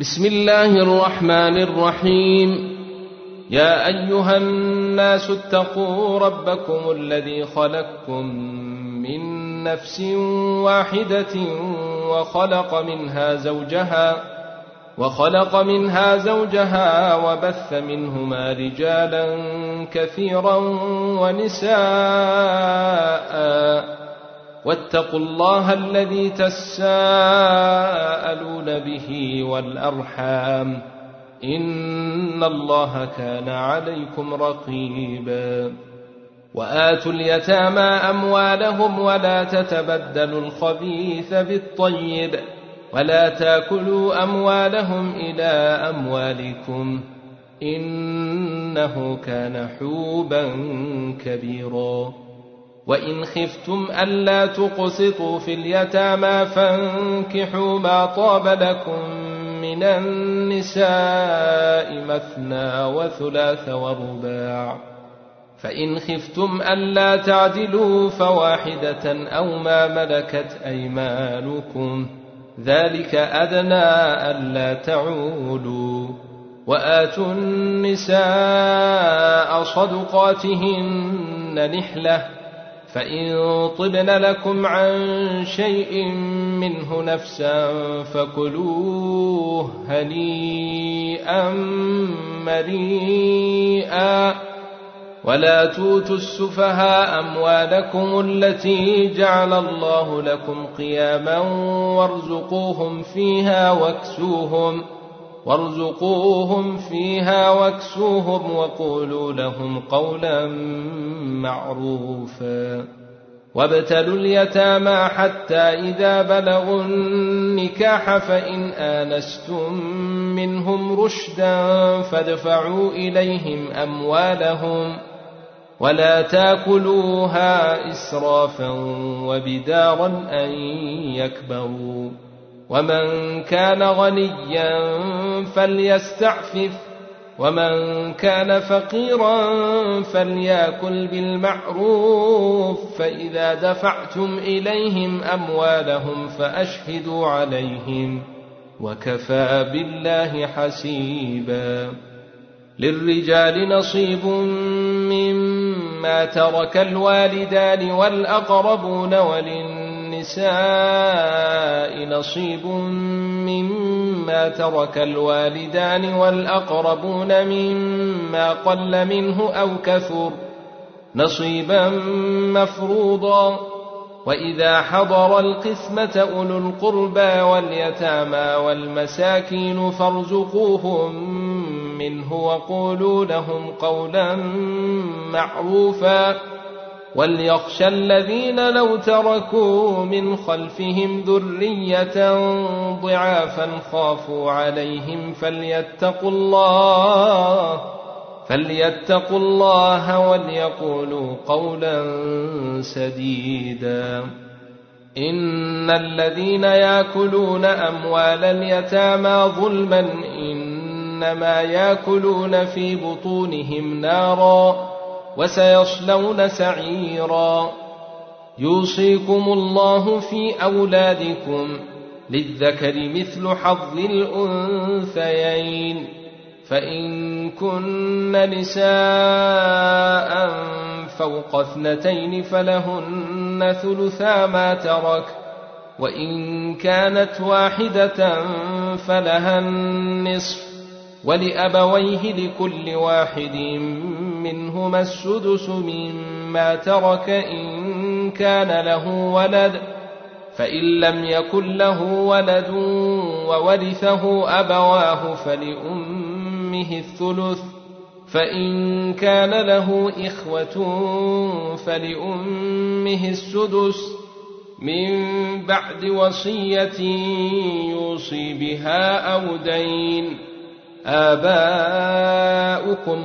بسم الله الرحمن الرحيم. يا أيها الناس اتقوا ربكم الذي خلقكم من نفس واحدة وخلق منها زوجها وبث منهما رجالا كثيرا ونساء واتقوا الله الذي تساءلون به والأرحام إن الله كان عليكم رقيبا. وآتوا اليتامى أموالهم ولا تتبدلوا الخبيث بالطيب ولا تاكلوا أموالهم إلى أموالكم إنه كان حوبا كبيرا. وإن خفتم ألا تقسطوا في اليتامى فانكحوا ما طاب لكم من النساء مثنى وثلاث ورباع، فإن خفتم ألا تعدلوا فواحدة أو ما ملكت أيمانكم ذلك أدنى ألا تعولوا. وآتوا النساء صدقاتهن نحلة، فإن طبن لكم عن شيء منه نفسا فكلوه هنيئا مريئا. ولا توتوا السفهاء أموالكم التي جعل الله لكم قياما وارزقوهم فيها واكسوهم وقولوا لهم قولا معروفا. وابتلوا اليتامى حتى إذا بلغوا النكاح فإن آنستم منهم رشدا فادفعوا إليهم أموالهم ولا تاكلوها إسرافا وبدارا أن يكبروا. ومن كان غنيا فليستعفف ومن كان فقيرا فليأكل بالمعروف. فإذا دفعتم إليهم أموالهم فأشهدوا عليهم وكفى بالله حسيبا. للرجال نصيب مما ترك الوالدان والأقربون وللنساء نصيب مما ترك الوالدان والأقربون مما قل منه أو كثر نصيبا مفروضا. وإذا حضر القسمة أولو القربى واليتامى والمساكين فارزقوهم منه وقولوا لهم قولا معروفا. وليخشى الذين لو تركوا من خلفهم ذرية ضعافا خافوا عليهم فليتقوا الله وليقولوا قولا سديدا. إن الذين يأكلون أموال اليتامى ظلما إنما يأكلون في بطونهم نارا وسيصلون سعيرا. يوصيكم الله في أولادكم للذكر مثل حظ الأنثيين، فإن كن نساء فوق 2 فلهن ثلثا ما ترك، وإن كانت واحدة فلها النصف، ولأبويه لكل واحد منهما السدس مما ترك إن كان له ولد، فإن لم يكن له ولد وورثه أبواه فلأمه الثلث، فإن كان له إخوة فلأمه السدس من بعد وصية يوصي بها أو دين. آباؤكم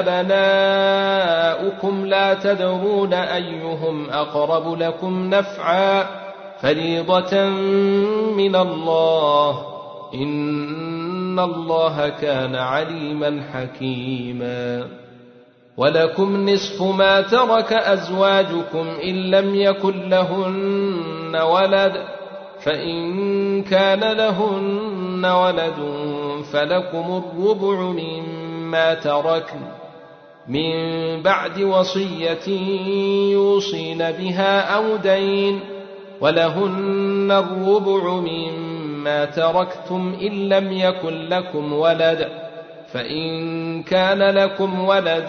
وأبناؤكم لا تدرون أيهم أقرب لكم نفعا فريضة من الله إن الله كان عليما حكيما. ولكم نصف ما ترك أزواجكم إن لم يكن لهن ولد، فإن كان لهن ولد فلكم الربع مما تركن من بعد وصية يوصين بها أو دين ولهن الربع مما تركتم إن لم يكن لكم ولد فإن كان لكم ولد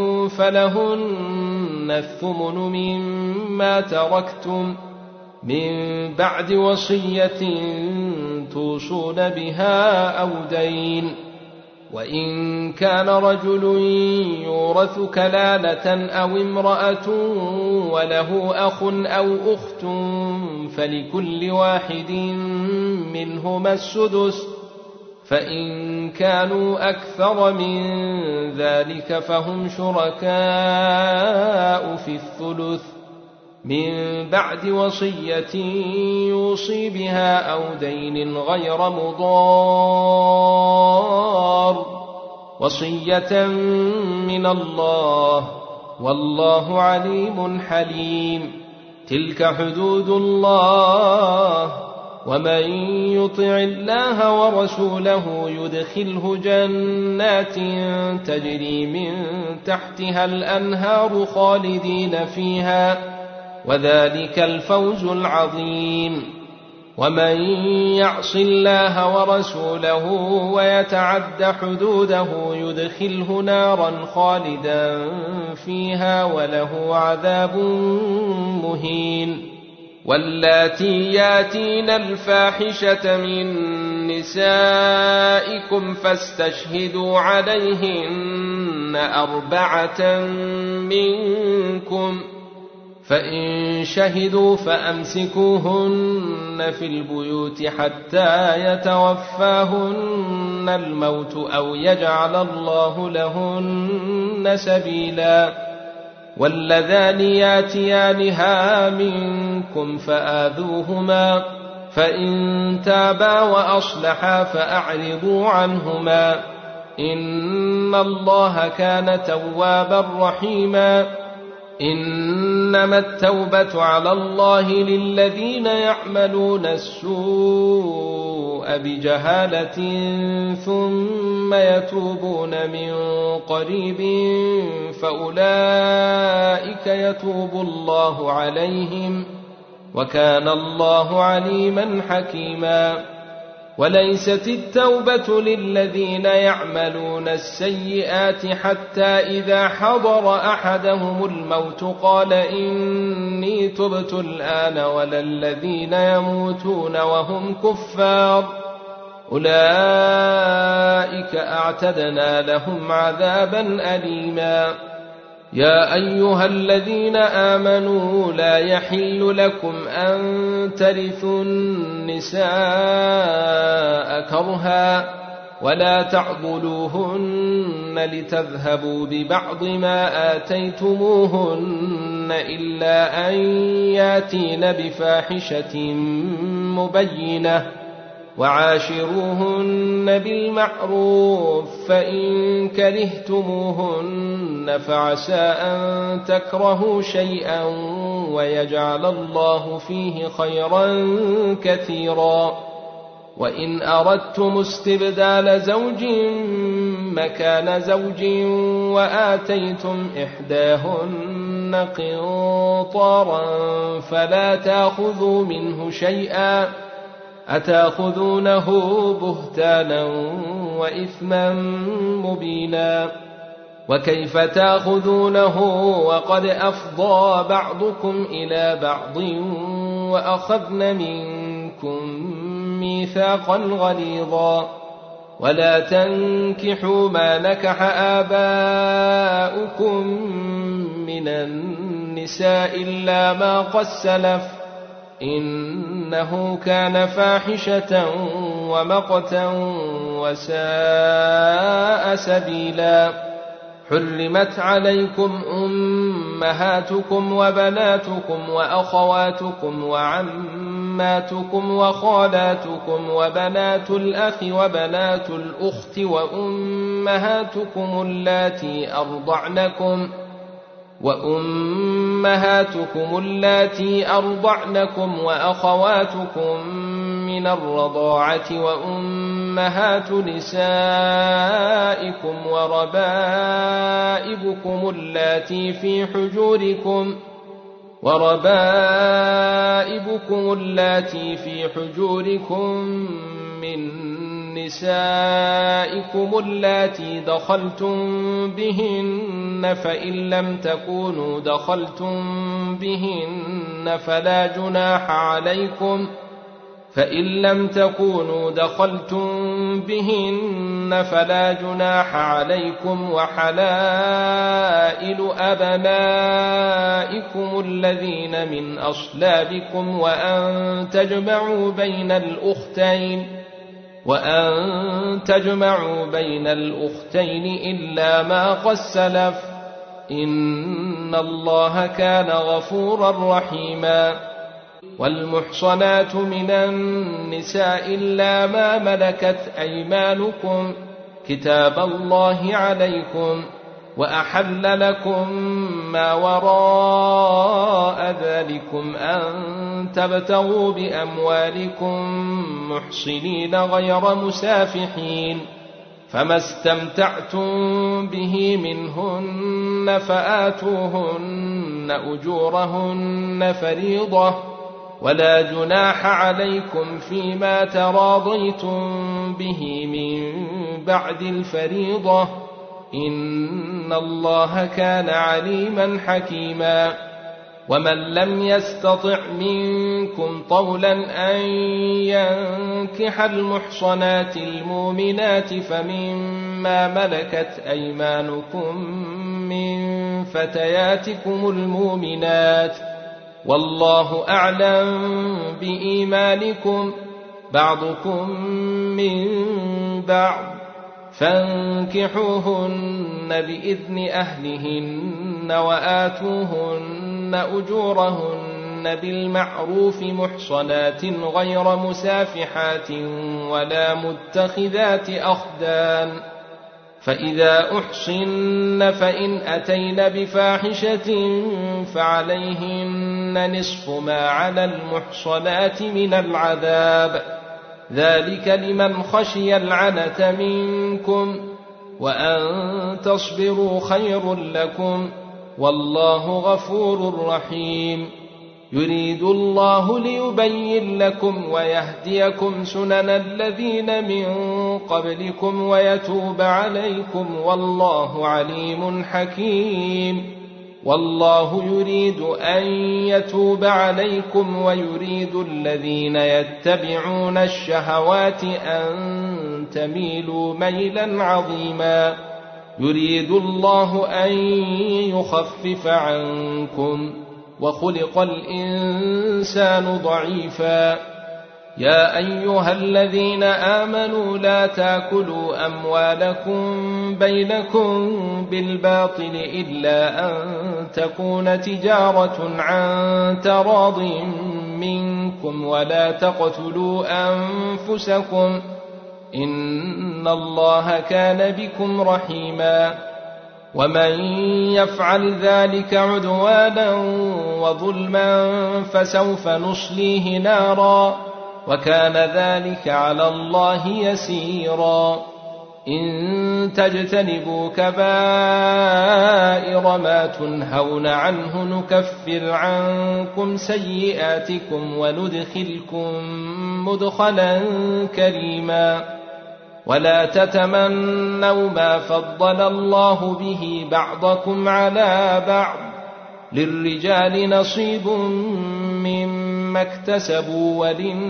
فلهن الثمن مما تركتم من بعد وصية توصون بها أو دين وإن كان رجل يورث كلالة أو امرأة وله أخ أو أخت فلكل واحد منهما السدس فإن كانوا أكثر من ذلك فهم شركاء في الثلث من بعد وصية يوصي بها أو دين غير مضار وصية من الله والله عليم حليم تلك حدود الله ومن يطع الله ورسوله يدخله جنات تجري من تحتها الأنهار خالدين فيها وذلك الفوز العظيم ومن يعص الله ورسوله ويتعد حدوده يدخله نارا خالدا فيها وله عذاب مهين واللاتي ياتين الفاحشة من نسائكم فاستشهدوا عليهن 4 منكم فإن شهدوا فأمسكوهن في البيوت حتى يتوفاهن الموت أو يجعل الله لهن سبيلا واللذان ياتيانها منكم فآذوهما فإن تابا وأصلحا فأعرضوا عنهما إن الله كان توابا رحيما إنما التوبة على الله للذين يعملون السوء بجهالة ثم يتوبون من قريب فأولئك يتوب الله عليهم وكان الله عليما حكيما وليست التوبة للذين يعملون السيئات حتى إذا حضر أحدهم الموت قال إني تبت الآن ولا الذين يموتون وهم كفار أولئك أعتدنا لهم عذابا أليما يا أيها الذين آمنوا لا يحل لكم أن ترثوا النساء كرها ولا تعضلوهن لتذهبوا ببعض ما آتيتموهن إلا أن ياتين بفاحشة مبينة وعاشروهن بالمعروف فإن كرهتموهن فعسى أن تكرهوا شيئا ويجعل الله فيه خيرا كثيرا وإن أردتم استبدال زوج مكان زوج وآتيتم إحداهن قنطارا فلا تأخذوا منه شيئا أتأخذونه بهتانا وإثما مبينا وكيف تأخذونه وقد أفضى بعضكم إلى بعض وأخذن منكم ميثاقا غليظا ولا تنكحوا ما نكح آباؤكم من النساء إلا ما قد سلف إنه كان فاحشة ومقتا وساء سبيلا حرمت عليكم أمهاتكم وبناتكم وأخواتكم وعماتكم وخالاتكم وبنات الأخ وبنات الأخت وأمهاتكم اللاتي أرضعنكم وأخواتكم من الرضاعة أمهات نسائكم وربائبكم اللاتي في حجوركم من نسائكم اللاتي دخلتم بهن، فإن لم تكونوا دخلتم بهن فلا جناح عليكم، وحلائل أبنائكم الذين من أصلابكم، وأن تجمعوا بين الأختين إلا ما قد سلف، إن الله كان غفورا رحيما. والمحصنات من النساء إلا ما ملكت أيمانكم كتاب الله عليكم، وأحل لكم ما وراء ذلكم أن تبتغوا بأموالكم محصنين غير مسافحين، فما استمتعتم به منهن فآتوهن أجورهن فريضة، ولا جناح عليكم فيما تراضيتم به من بعد الفريضة، إن الله كان عليما حكيما. ومن لم يستطع منكم طولا أن ينكح المحصنات المؤمنات فمما ملكت أيمانكم من فتياتكم المؤمنات، والله أعلم بإيمانكم، بعضكم من بعض، فانكحوهن بإذن أهلهن، وآتوهن أجورهن بالمعروف محصنات غير مسافحات ولا متخذات أخدان، فإذا أحصن فإن أتين بفاحشة فعليهن نصف ما على المحصنات من العذاب، ذلك لمن خشي العنة منكم، وأن تصبروا خير لكم، والله غفور رحيم. يريد الله ليبين لكم ويهديكم سنن الذين من قبلكم ويتوب عليكم، والله عليم حكيم. والله يريد أن يتوب عليكم ويريد الذين يتبعون الشهوات أن تميلوا ميلا عظيما. يريد الله أن يخفف عنكم، وخلق الإنسان ضعيفا. يا أيها الذين آمنوا لا تاكلوا أموالكم بينكم بالباطل إلا أن تكون تجارة عن تراض منكم، ولا تقتلوا أنفسكم، إن الله كان بكم رحيما. ومن يفعل ذلك عدوانا وظلما فسوف نصليه نارا، وكان ذلك على الله يسيرا. إن تجتنبوا كبائر ما تنهون عنه نكفر عنكم سيئاتكم وندخلكم مدخلا كريما. ولا تتمنوا ما فضل الله به بعضكم على بعض، للرجال نصيب مما اكتسبوا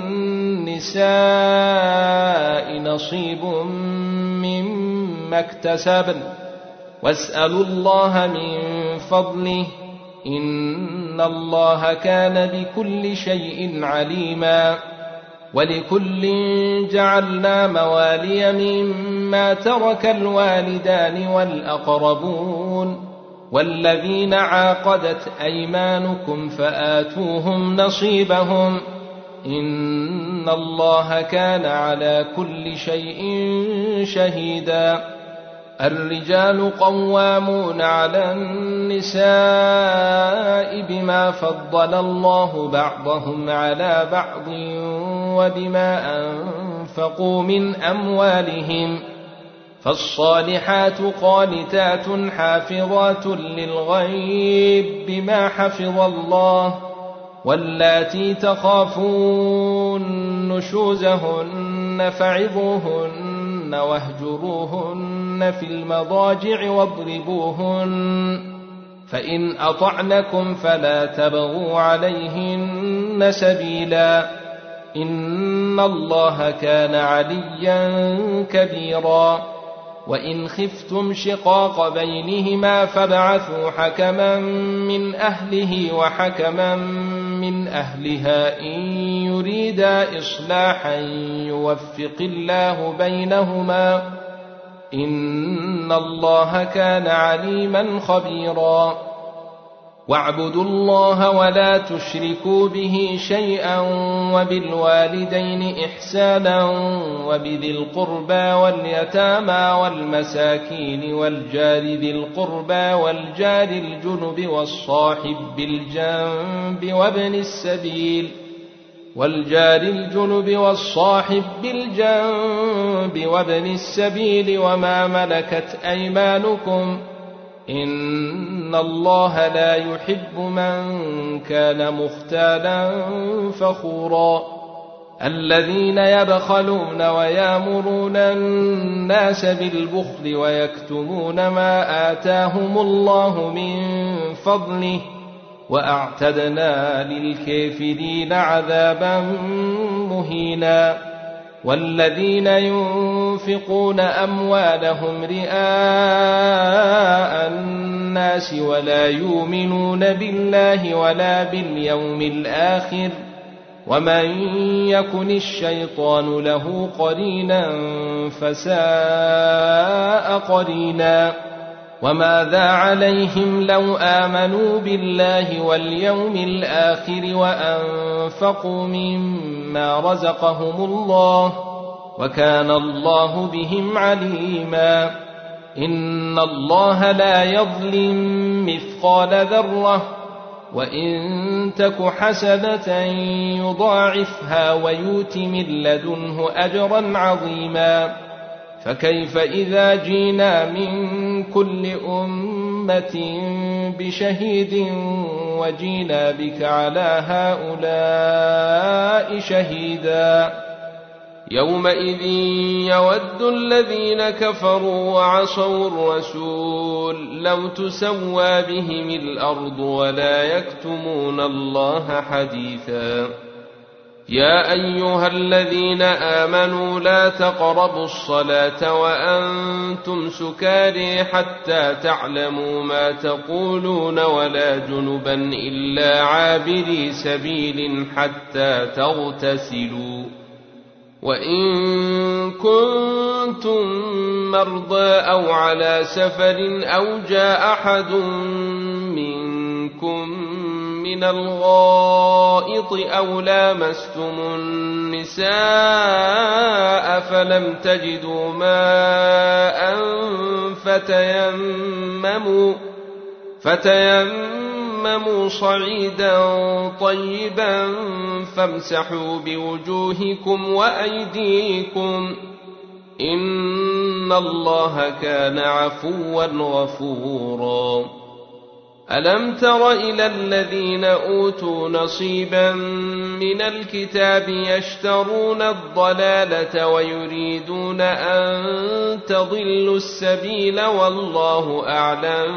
وللنساء نصيب مما اكتسبن، واسألوا الله من فضله، إن الله كان بكل شيء عليما. ولكل جعلنا موالي مما ترك الوالدان والأقربون والذين عاقدت أيمانكم فآتوهم نصيبهم، إن الله كان على كل شيء شهيدا. الرجال قوامون على النساء بما فضل الله بعضهم على بعض وبما أنفقوا أنفقوا من أموالهم، فالصالحات قانتات حافظات للغيب بما حفظ الله، واللاتي تخافون نشوزهن فعظوهن واهجروهن في المضاجع واضربوهن، فإن أطعنكم فلا تبغوا عليهن سبيلا، إن الله كان عليا كبيرا. وإن خفتم شقاق بينهما فابعثوا حكما من أهله وحكما من أهلها إن يريدا إصلاحا يوفق الله بينهما، إن الله كان عليما خبيرا. واعبدوا الله ولا تشركوا به شيئا، وبالوالدين إحسانا، وبذي القربى واليتامى والمساكين والجار ذي القربى والجار الجنب والصاحب بالجنب وابن السبيل وما ملكت أيمانكم، إن الله لا يحب من كان مختالا فخورا. الذين يبخلون ويامرون الناس بالبخل ويكتمون ما آتاهم الله من فضله، وأعتدنا للكافرين عذابا مهينا. والذين ينفقون أموالهم رئاء الناس ولا يؤمنون بالله ولا باليوم الآخر، ومن يكن الشيطان له قرينا فساء قرينا. وماذا عليهم لو آمنوا بالله واليوم الآخر وأنفقوا مما رزقهم الله، وكان الله بهم عليما. إن الله لا يظلم مثقال ذرة، وإن تك حسنة يضاعفها ويؤت من لدنه أجرا عظيما. فكيف إذا جينا من كل أمة بشهيد وجينا بك على هؤلاء شهيدا، يومئذ يود الذين كفروا وعصوا الرسول لو تسوى بهم الأرض ولا يكتمون الله حديثا. يا أيها الذين آمنوا لا تقربوا الصلاة وأنتم سكارى حتى تعلموا ما تقولون ولا جنبا إلا عابري سبيل حتى تغتسلوا، وإن كنتم مرضى أو على سفر أو جاء أحد منكم من الغائط أو لامستم النساء فلم تجدوا ماء فتيمموا صعيدا طيبا فامسحوا بوجوهكم وأيديكم، إن الله كان عفوا غفورا. ألم تر إلى الذين أوتوا نصيبا من الكتاب يشترون الضلالة ويريدون أن تضلوا السبيل والله أعلم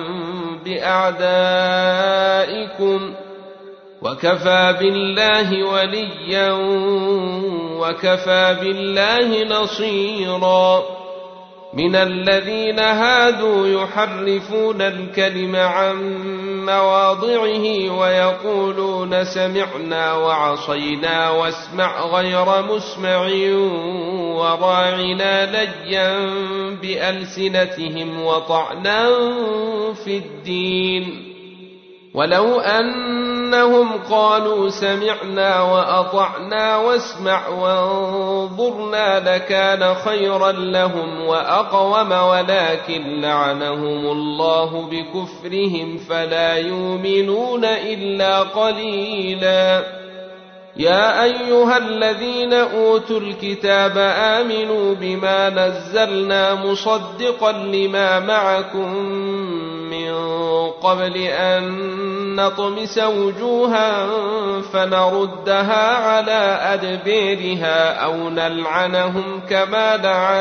بأعدائكم، وكفى بالله وليا وكفى بالله نصيرا. من الذين هادوا يحرفون الكلم عن مواضعه ويقولون سمعنا وعصينا واسمع غير مسمع وراعنا ليا بألسنتهم وطعنا في الدين، ولو أنهم قالوا سمعنا وأطعنا واسمع وانظرنا لكان خيرا لهم وأقوم، ولكن لعنهم الله بكفرهم فلا يؤمنون إلا قليلا. يا أيها الذين أوتوا الكتاب آمنوا بما نزلنا مصدقا لما معكم من قبل أن نطمس وجوها فنردها على أدبيرها أو نلعنهم كما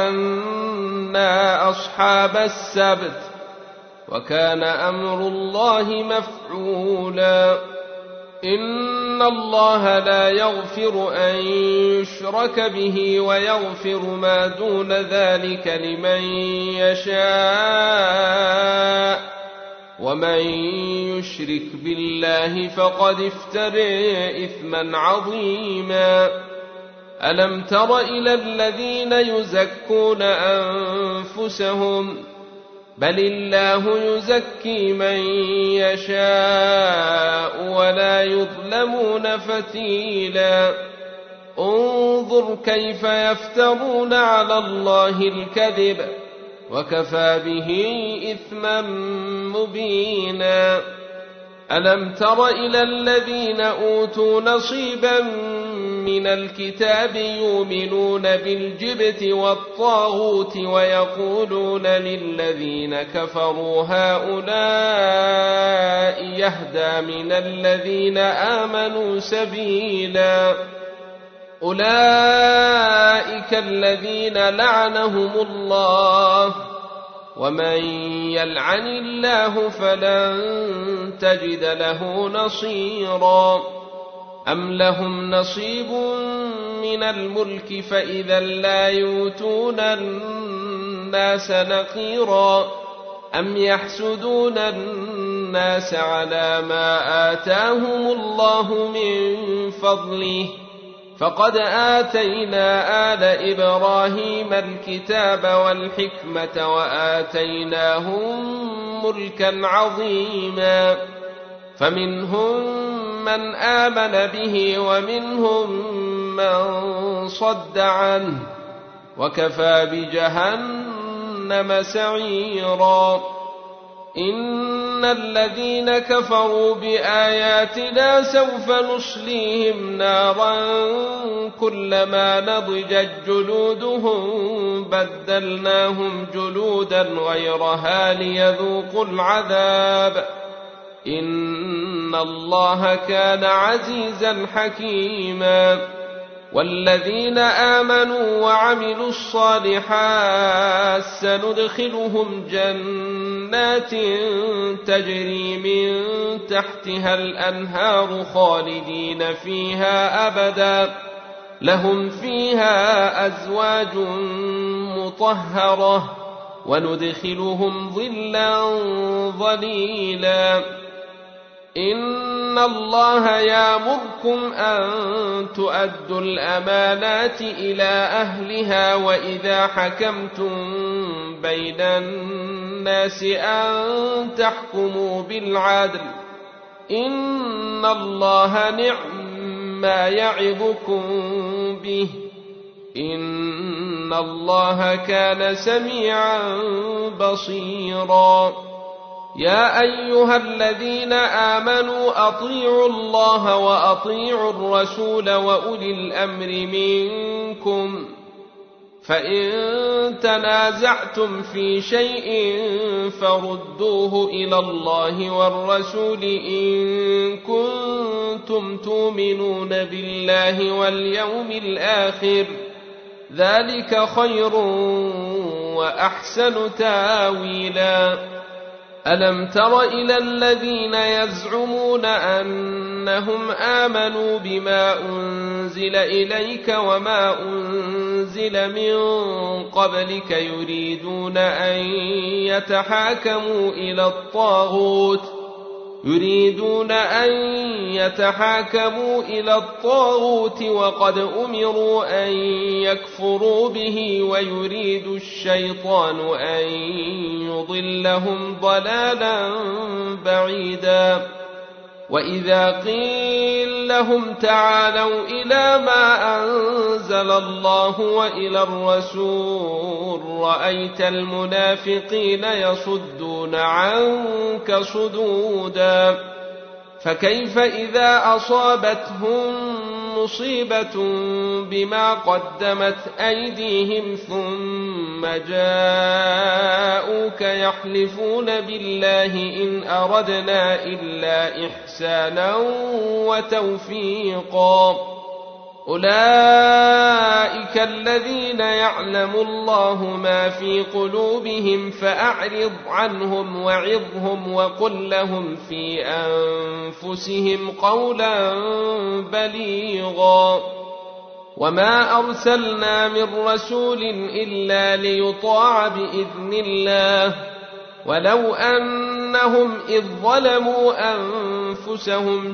لعنا أصحاب السبت وكان أمر الله مفعولا إن الله لا يغفر أن يشرك به ويغفر ما دون ذلك لمن يشاء ومن يشرك بالله فقد افترى إثما عظيما ألم تر إلى الذين يزكون أنفسهم بل الله يزكي من يشاء ولا يظلمون فتيلا انظر كيف يفترون على الله الكذب وكفى به إثما مبينا ألم تر إلى الذين أوتوا نصيبا من الكتاب يؤمنون بالجبت والطاغوت ويقولون للذين كفروا هؤلاء يهدى من الذين آمنوا سبيلا أولئك الذين لعنهم الله ومن يلعن الله فلن تجد له نصيرا أم لهم نصيب من الملك فإذا لا يؤتون الناس نقيرا أم يحسدون الناس على ما آتاهم الله من فضله فقد آتينا آل إبراهيم الكتاب والحكمة وآتيناهم ملكا عظيما فمنهم من آمن به ومنهم من صد عنه وكفى بجهنم سعيرا إن الذين كفروا بآياتنا سوف نصليهم نارا كلما نضجت جلودهم بدلناهم جلودا غيرها ليذوقوا العذاب إن الله كان عزيزا حكيما والذين آمنوا وعملوا الصالحات سندخلهم جنات تجري من تحتها الأنهار خالدين فيها أبدا لهم فيها أزواج مطهرة وندخلهم ظلا ظليلا إن الله يأمركم أن تؤدوا الأمانات إلى أهلها وإذا حكمتم بين الناس أن تحكموا بالعدل إن الله نعم ما يعظكم به إن الله كان سميعا بصيرا يا أيها الذين آمنوا أطيعوا الله وأطيعوا الرسول وأولي الأمر منكم فإن تنازعتم في شيء فردوه إلى الله والرسول إن كنتم تؤمنون بالله واليوم الآخر ذلك خير وأحسن تاويلا ألم تر إلى الذين يزعمون أنهم آمنوا بما أنزل إليك وما أنزل من قبلك يريدون أن يتحاكموا إلى الطاغوت وقد أمروا أن يكفروا به ويريد الشيطان أن يضلهم ضلالا بعيدا وإذا قيل لهم تعالوا إلى ما أنزل الله وإلى الرسول رأيت المنافقين يصدون عنك صدودا فكيف إذا أصابتهم مصيبة بما قدمت أيديهم ثم جاءوك يحلفون بالله إن أردنا إلا إحسانا وتوفيقا أولئك الذين يعلم الله ما في قلوبهم فأعرض عنهم وعظهم وقل لهم في أنفسهم قولا بليغا وما أرسلنا من رسول إلا ليطاع بإذن الله ولو أنهم إذ ظلموا أنفسهم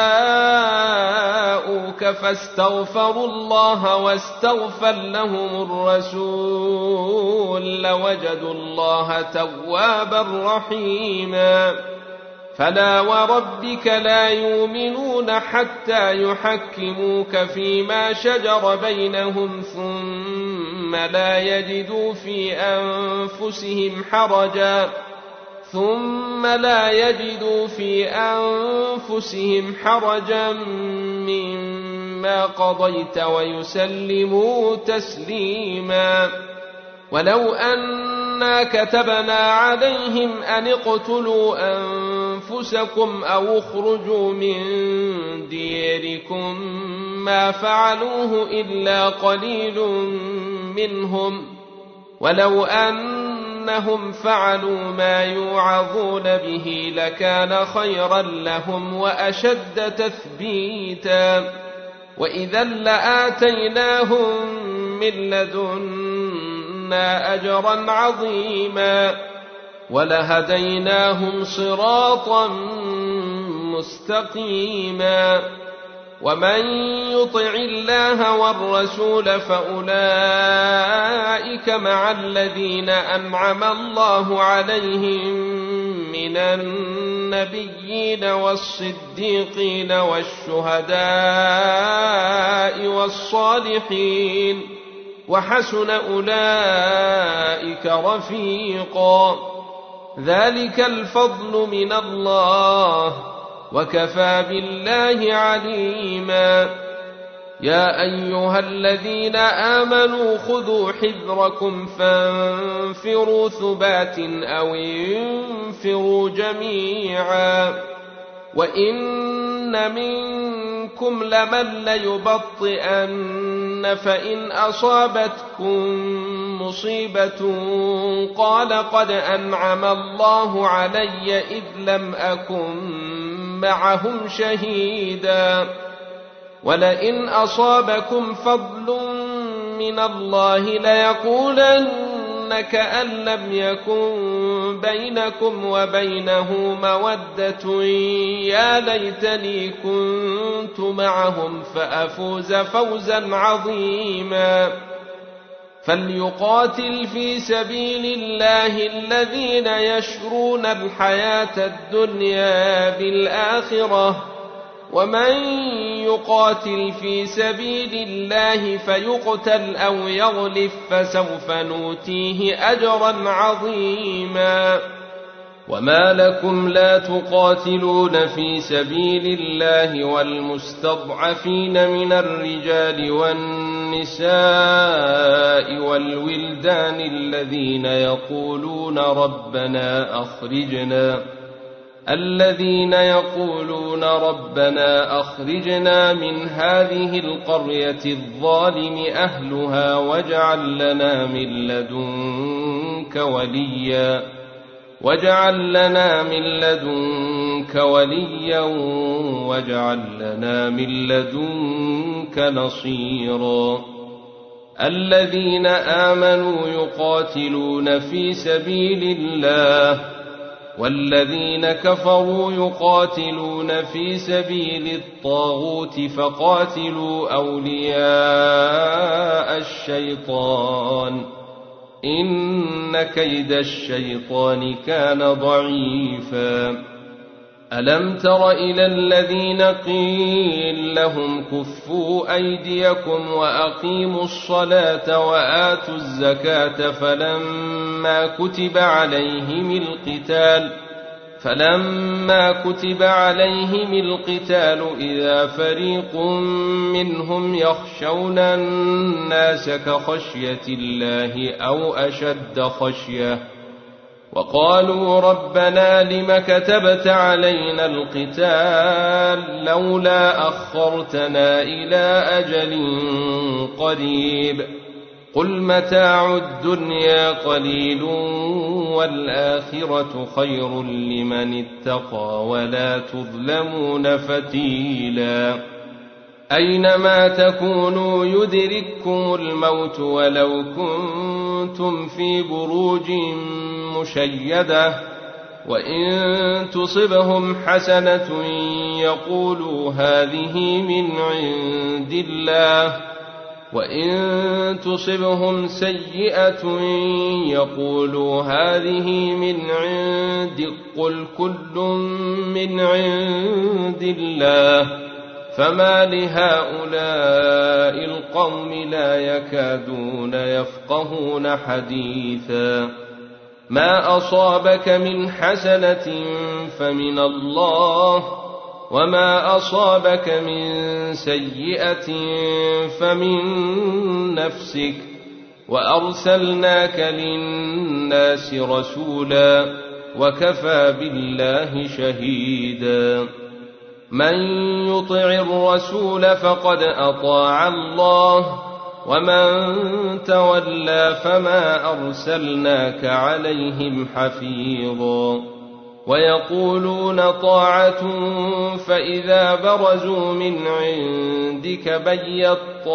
جاءوك فاستغفروا الله واستغفر لهم الرسول لوجدوا الله توابا رحيما فلا وربك لا يؤمنون حتى يحكموك فيما شجر بينهم ثم لا يجدوا في أنفسهم حرجا مما قضيت ويسلموا تسليما ولو أنا كتبنا عليهم أن اقتلوا أنفسكم أو اخرجوا من ديركم ما فعلوه إلا قليل منهم ولو أنهم فعلوا ما يوعظون به لكان خيرا لهم وأشد تثبيتا وإذا لآتيناهم من لدنا أجرا عظيما ولهديناهم صراطا مستقيما ومن يطع الله والرسول فأولئك مع الذين أنعم الله عليهم من النبيين والصديقين والشهداء والصالحين وحسن أولئك رفيقا ذلك الفضل من الله وكفى بالله عليما يا أيها الذين آمنوا خذوا حذركم فانفروا ثبات أو انفروا جميعا وإن منكم لمن ليبطئن فإن أصابتكم مصيبة قال قد أنعم الله علي إذ لم أكن معهم شهيدا ولئن أصابكم فضل من الله ليقولن كأن لم يكن بينكم وبينه مودة يا ليتني كنت معهم فأفوز فوزا عظيما فليقاتل في سبيل الله الذين يشرون الحياة الدنيا بالآخرة ومن يقاتل في سبيل الله فيقتل أو يغلف فسوف نؤتيه أجرا عظيما وما لكم لا تقاتلون في سبيل الله والمستضعفين من الرجال والنساء والولدان الذين يقولون ربنا أخرجنا من هذه القرية الظالم أهلها واجعل لنا من لدنك وليا واجعل لنا من لدنك نصيرا الذين آمنوا يقاتلون في سبيل الله والذين كفروا يقاتلون في سبيل الطاغوت فقاتلوا أولياء الشيطان إن كيد الشيطان كان ضعيفا ألم تر إلى الذين قيل لهم كفوا أيديكم وأقيموا الصلاة وآتوا الزكاة فلما كتب عليهم القتال إذا فريق منهم يخشون الناس كخشية الله أو أشد خشية وقالوا ربنا لم كتبت علينا القتال لولا أخرتنا إلى أجل قريب قل متاع الدنيا قليل والآخرة خير لمن اتقى ولا تظلمون فتيلا أينما تكونوا يدرككم الموت ولو كنتم في بروج مشيدة وإن تصبهم حسنة يقولوا هذه من عند الله وإن تصبهم سيئة يقولوا هذه من عندك قل كل من عند الله فما لهؤلاء القوم لا يكادون يفقهون حديثا ما أصابك من حسنة فمن الله وما أصابك من سيئة فمن نفسك وأرسلناك للناس رسولا وكفى بالله شهيدا من يطع الرسول فقد أطاع الله ومن تولى فما أرسلناك عليهم حفيظا ويقولون طاعة فإذا برزوا من عندك بيت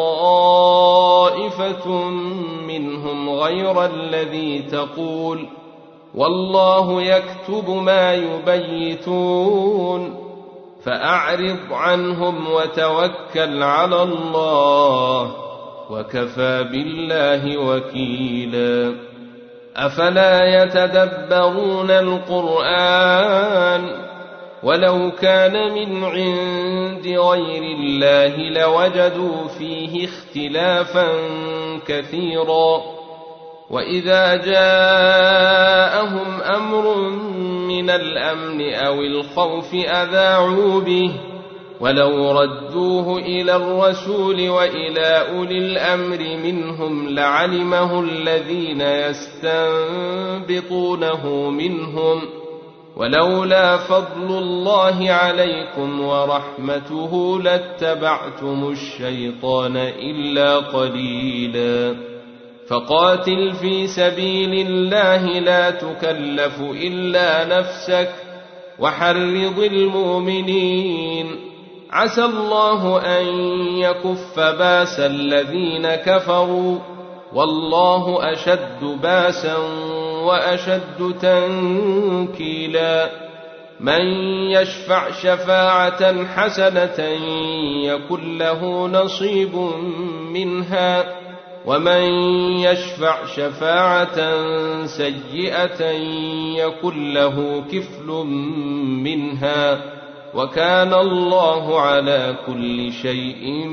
طائفة منهم غير الذي تقول والله يكتب ما يبيتون فأعرض عنهم وتوكل على الله وكفى بالله وكيلا أفلا يتدبرون القرآن ولو كان من عند غير الله لوجدوا فيه اختلافا كثيرا وإذا جاءهم أمر من الأمن أو الخوف أذاعوا به ولو ردوه إلى الرسول وإلى أولي الأمر منهم لعلمه الذين يستنبطونه منهم ولولا فضل الله عليكم ورحمته لاتبعتم الشيطان إلا قليلا فقاتل في سبيل الله لا تكلف إلا نفسك وحرض المؤمنين عسى الله أن يكف باس الذين كفروا والله أشد باسا وأشد تنكيلا من يشفع شفاعة حسنة يكن له نصيب منها ومن يشفع شفاعة سيئة يكن له كفل منها وكان الله على كل شيء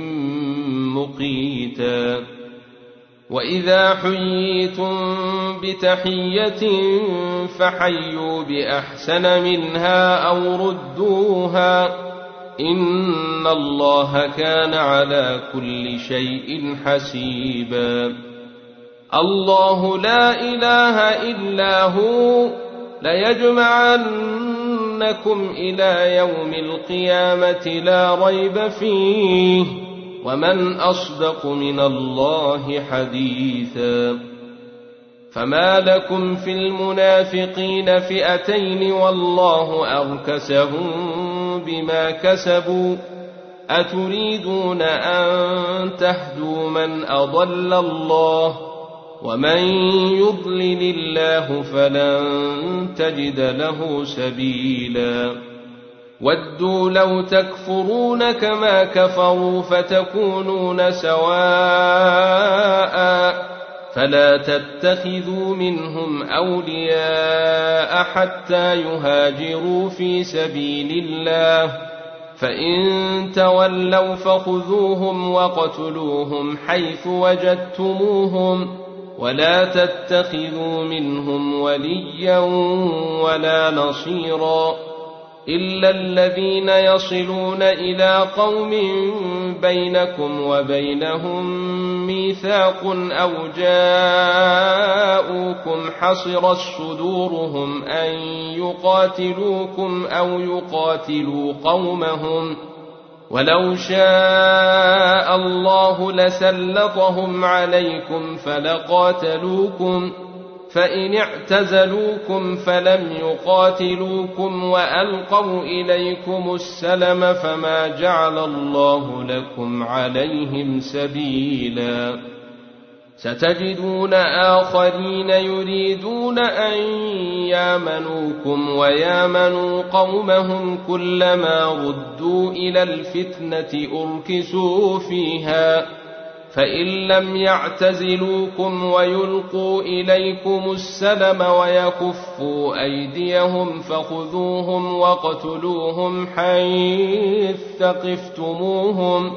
مقيتا وإذا حييتم بتحية فحيوا بأحسن منها أو ردوها إن الله كان على كل شيء حسيبا الله لا إله إلا هو ليجمعنكم إلى يوم القيامة لا ريب فيه ومن أصدق من الله حديثا فما لكم في المنافقين فئتين والله أركسهم بما كسبوا أتريدون أن تهدوا من أضل الله ومن يضلل الله فلن تجد له سبيلا ودوا لو تكفرون كما كفروا فتكونون سواء فلا تتخذوا منهم أولياء حتى يهاجروا في سبيل الله فإن تولوا فخذوهم وقتلوهم حيث وجدتموهم ولا تتخذوا منهم وليا ولا نصيرا إلا الذين يصلون إلى قوم بينكم وبينهم ميثاق أو جاءوكم حصرت صدورهم أن يقاتلوكم أو يقاتلوا قومهم ولو شاء الله لسلطهم عليكم فلقاتلوكم فإن اعتزلوكم فلم يقاتلوكم وألقوا إليكم السلم فما جعل الله لكم عليهم سبيلا ستجدون آخرين يريدون أن يامنوكم ويامنوا قومهم كلما ردوا إلى الفتنة أركسوا فيها فإن لم يعتزلوكم ويلقوا إليكم السلم ويكفوا أيديهم فخذوهم واقتلوهم حيث ثقفتموهم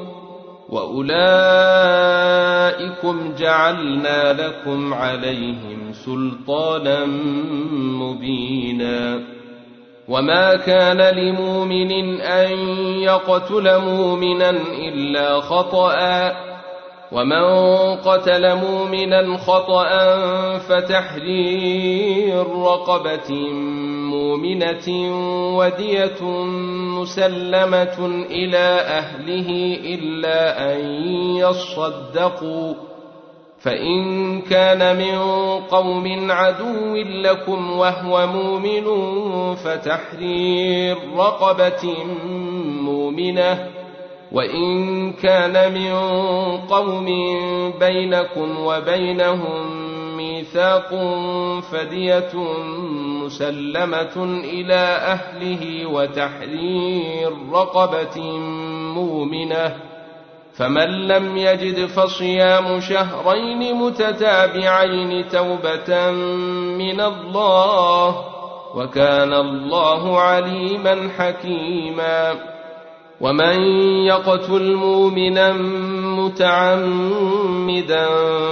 وأولئكم جعلنا لكم عليهم سلطانا مبينا وما كان لمؤمن أن يقتل مؤمنا إلا خطأ ومن قتل مؤمنا خطأ فتحرير رقبة مؤمنة ودية مسلمة إلى أهله إلا أن يصدقوا فإن كان من قوم عدو لكم وهو مؤمن فتحرير رقبة مؤمنة وإن كان من قوم بينكم وبينهم ميثاق فدية مسلمة إلى أهله وتحرير رقبة مؤمنة فمن لم يجد فصيام شهرين متتابعين توبة من الله وكان الله عليما حكيما ومن يقتل مؤمنا متعمدا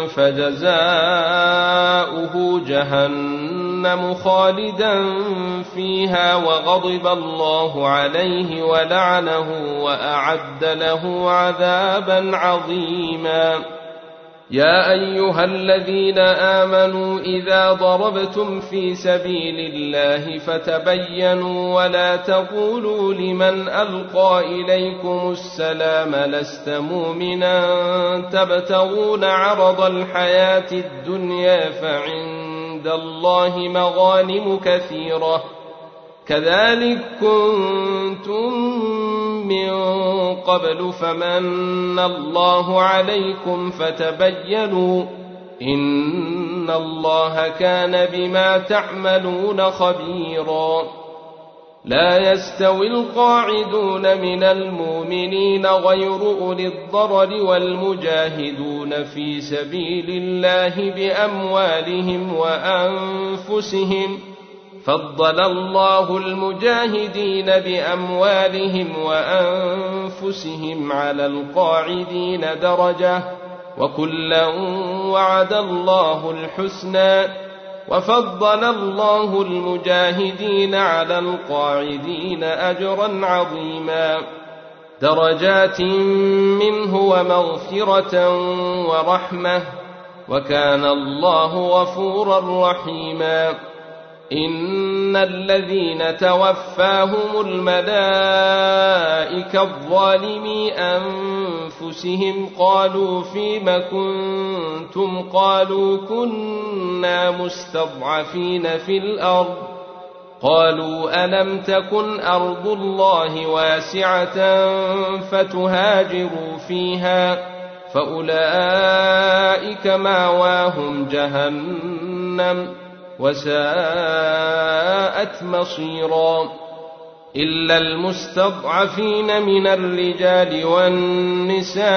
فجزاؤه جهنم خالدا فيها وغضب الله عليه ولعنه وأعد له عذابا عظيما يا أيها الذين آمنوا إذا ضربتم في سبيل الله فتبينوا ولا تقولوا لمن ألقى إليكم السلام لست مؤمنا تبتغون عرض الحياة الدنيا فعند الله مغانم كثيرة كذلك كنتم من قبل فمن الله عليكم فتبينوا إن الله كان بما تعملون خبيرا لا يستوي القاعدون من المؤمنين غير أولي الضرر والمجاهدون في سبيل الله بأموالهم وأنفسهم فضل الله المجاهدين بأموالهم وأنفسهم على القاعدين درجة وكلا وعد الله الحسنى وفضل الله المجاهدين على القاعدين أجرا عظيما درجات منه ومغفرة ورحمة وكان الله غفورا رحيما إن الذين توفاهم الملائكة الظالمي أنفسهم قالوا فيم كنتم قالوا كنا مستضعفين في الأرض قالوا ألم تكن أرض الله واسعة فتهاجروا فيها فأولئك مأواهم جهنم وساءت مصيرا إلا المستضعفين من الرجال والنساء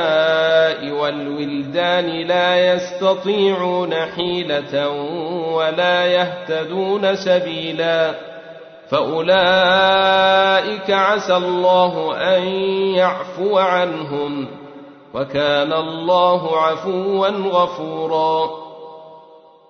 والولدان لا يستطيعون حيلة ولا يهتدون سبيلا فأولئك عسى الله أن يعفو عنهم وكان الله عفوا غفورا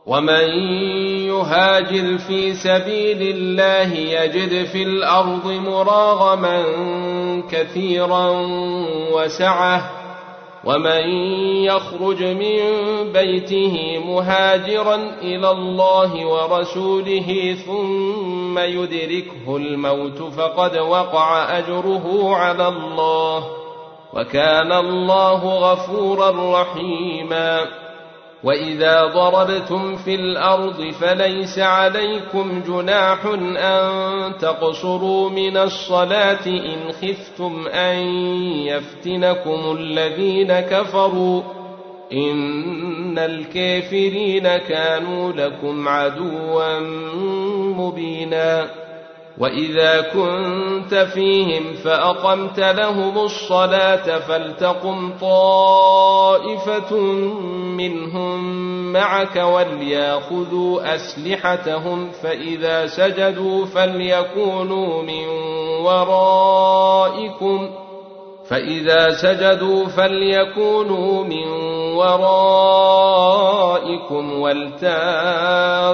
ومن يهاجر في سبيل الله يجد في الأرض مراغما كثيرا وسعة ومن يخرج من بيته مهاجرا إلى الله ورسوله ثم يدركه الموت فقد وقع أجره على الله وكان الله غفورا رحيما وإذا ضربتم في الأرض فليس عليكم جناح أن تقصروا من الصلاة إن خفتم أن يفتنكم الذين كفروا إن الكافرين كانوا لكم عدوا مبينا وإذا كنت فيهم فأقمت لهم الصلاة فلتقم طائفة منهم معك وليأخذوا أسلحتهم فإذا سجدوا فليكونوا من ورائكم ولتأت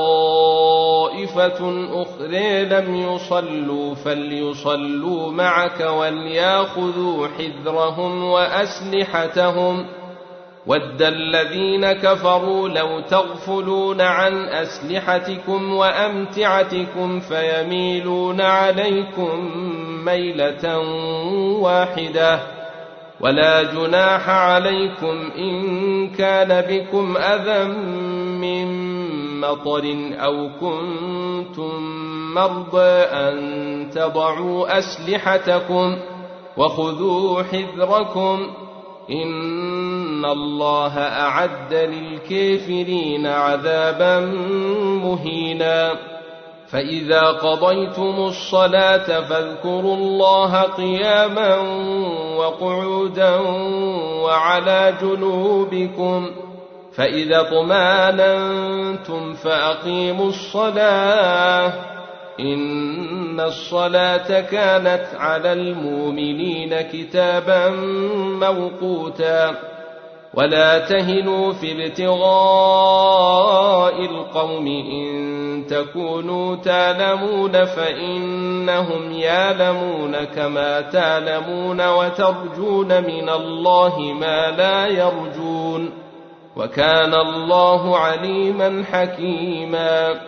طائفة أخرى لم يصلوا فليصلوا معك وليأخذوا حذرهم وأسلحتهم ود الذين كفروا لو تغفلون عن أسلحتكم وأمتعتكم فيميلون عليكم ميلة واحدة ولا جناح عليكم إن كان بكم أذى من مطر أو كنتم مرضى أن تضعوا أسلحتكم وخذوا حذركم إن الله أعد للكافرين عذابا مهينا فإذا قضيتم الصلاة فاذكروا الله قياما وقعودا وعلى جنوبكم فإذا اطمأننتم فأقيموا الصلاة إن الصلاة كانت على المؤمنين كتابا موقوتا ولا تهنوا في ابتغاء القوم إن تكونوا تعلمون فإنهم يعلمون كما تعلمون وترجون من الله ما لا يرجون وكان الله عليما حكيما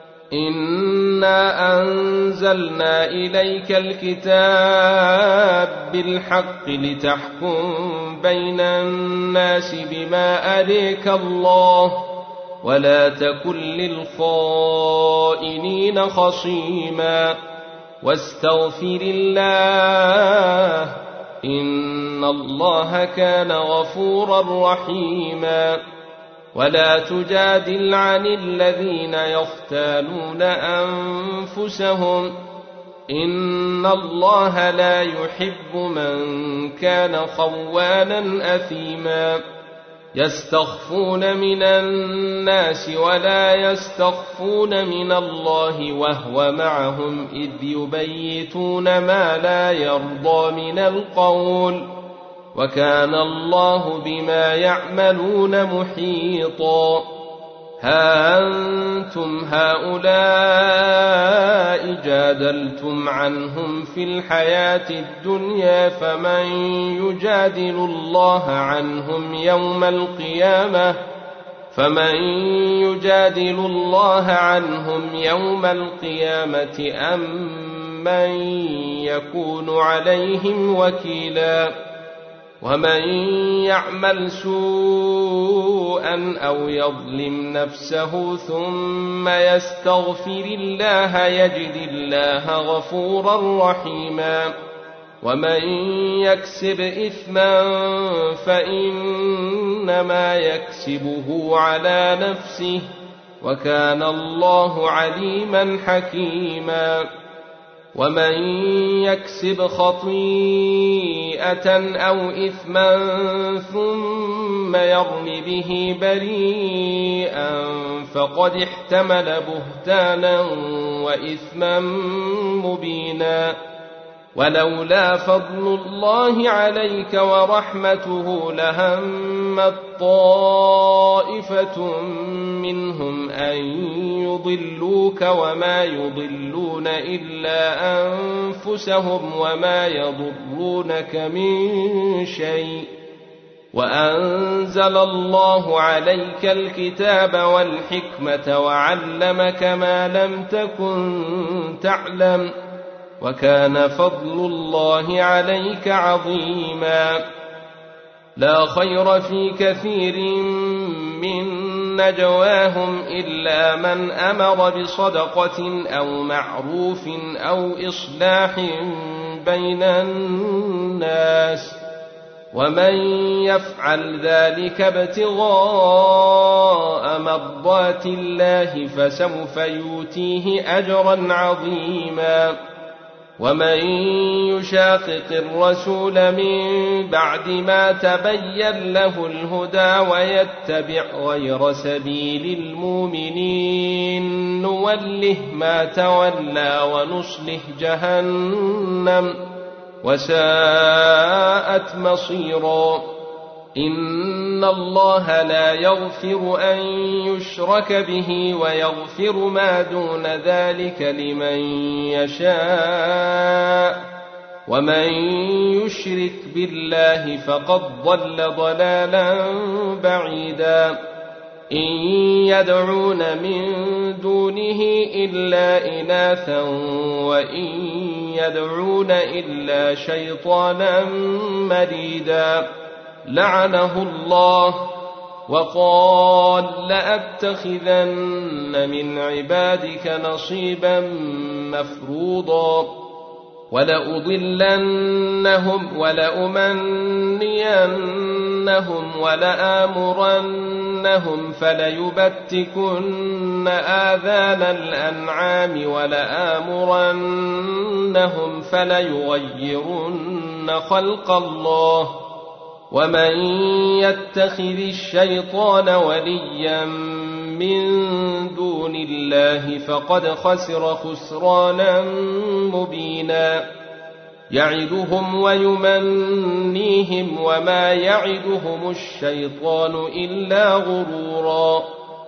إنا أنزلنا إليك الكتاب بالحق لتحكم بين الناس بما أريك الله ولا تكن للخائنين خصيما واستغفر الله إن الله كان غفورا رحيما ولا تجادل عن الذين يختالون أنفسهم إن الله لا يحب من كان خوانا أثيما يستخفون من الناس ولا يستخفون من الله وهو معهم إذ يبيتون ما لا يرضى من القول وكان الله بما يعملون محيطا ها أنتم هؤلاء جادلتم عنهم في الحياة الدنيا فمن يجادل الله عنهم يوم القيامة أم من يكون عليهم وكيلا ومن يعمل سوءا أو يظلم نفسه ثم يستغفر الله يجد الله غفورا رحيما ومن يكسب إثما فإنما يكسبه على نفسه وكان الله عليما حكيما ومن يكسب خطيئة أو إثما ثم يرم به بريئا فقد احتمل بهتانا وإثما مبينا ولولا فضل الله عليك ورحمته لهمت طائفة منهم أن يضلوك وما يضلون إلا أنفسهم وما يضرونك من شيء وأنزل الله عليك الكتاب والحكمة وعلمك ما لم تكن تعلم وكان فضل الله عليك عظيما لا خير في كثير من نجواهم إلا من أمر بصدقة أو معروف أو إصلاح بين الناس ومن يفعل ذلك ابتغاء مرضات الله فسوف يؤتيه أجرا عظيما ومن يشاقق الرسول من بعد ما تبين له الهدى ويتبع غير سبيل المؤمنين نوله ما تولى ونصله جهنم وساءت مصيرا إن الله لا يغفر أن يشرك به ويغفر ما دون ذلك لمن يشاء ومن يشرك بالله فقد ضل ضلالا بعيدا إن يدعون من دونه إلا إناثا وإن يدعون إلا شيطانا مريدا لعنه الله وقال لأتخذن من عبادك نصيبا مفروضا ولأضلنهم ولأمنينهم ولآمرنهم فليبتكن آذان الأنعام ولآمرنهم فليغيرن خلق الله ومن يتخذ الشيطان وليا من دون الله فقد خسر خسرانا مبينا يعدهم ويمنيهم وما يعدهم الشيطان إلا غرورا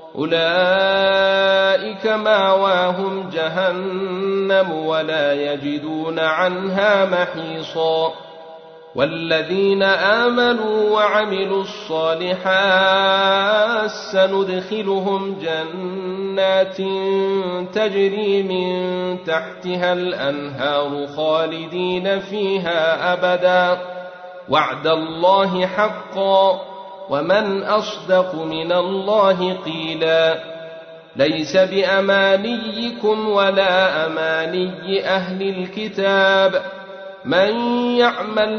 أولئك ماواهم جهنم ولا يجدون عنها محيصا والذين آمنوا وعملوا الصالحات سندخلهم جنات تجري من تحتها الأنهار خالدين فيها أبدا وعد الله حقا ومن أصدق من الله قيلا ليس بأمانيكم ولا أماني أهل الكتاب من يعمل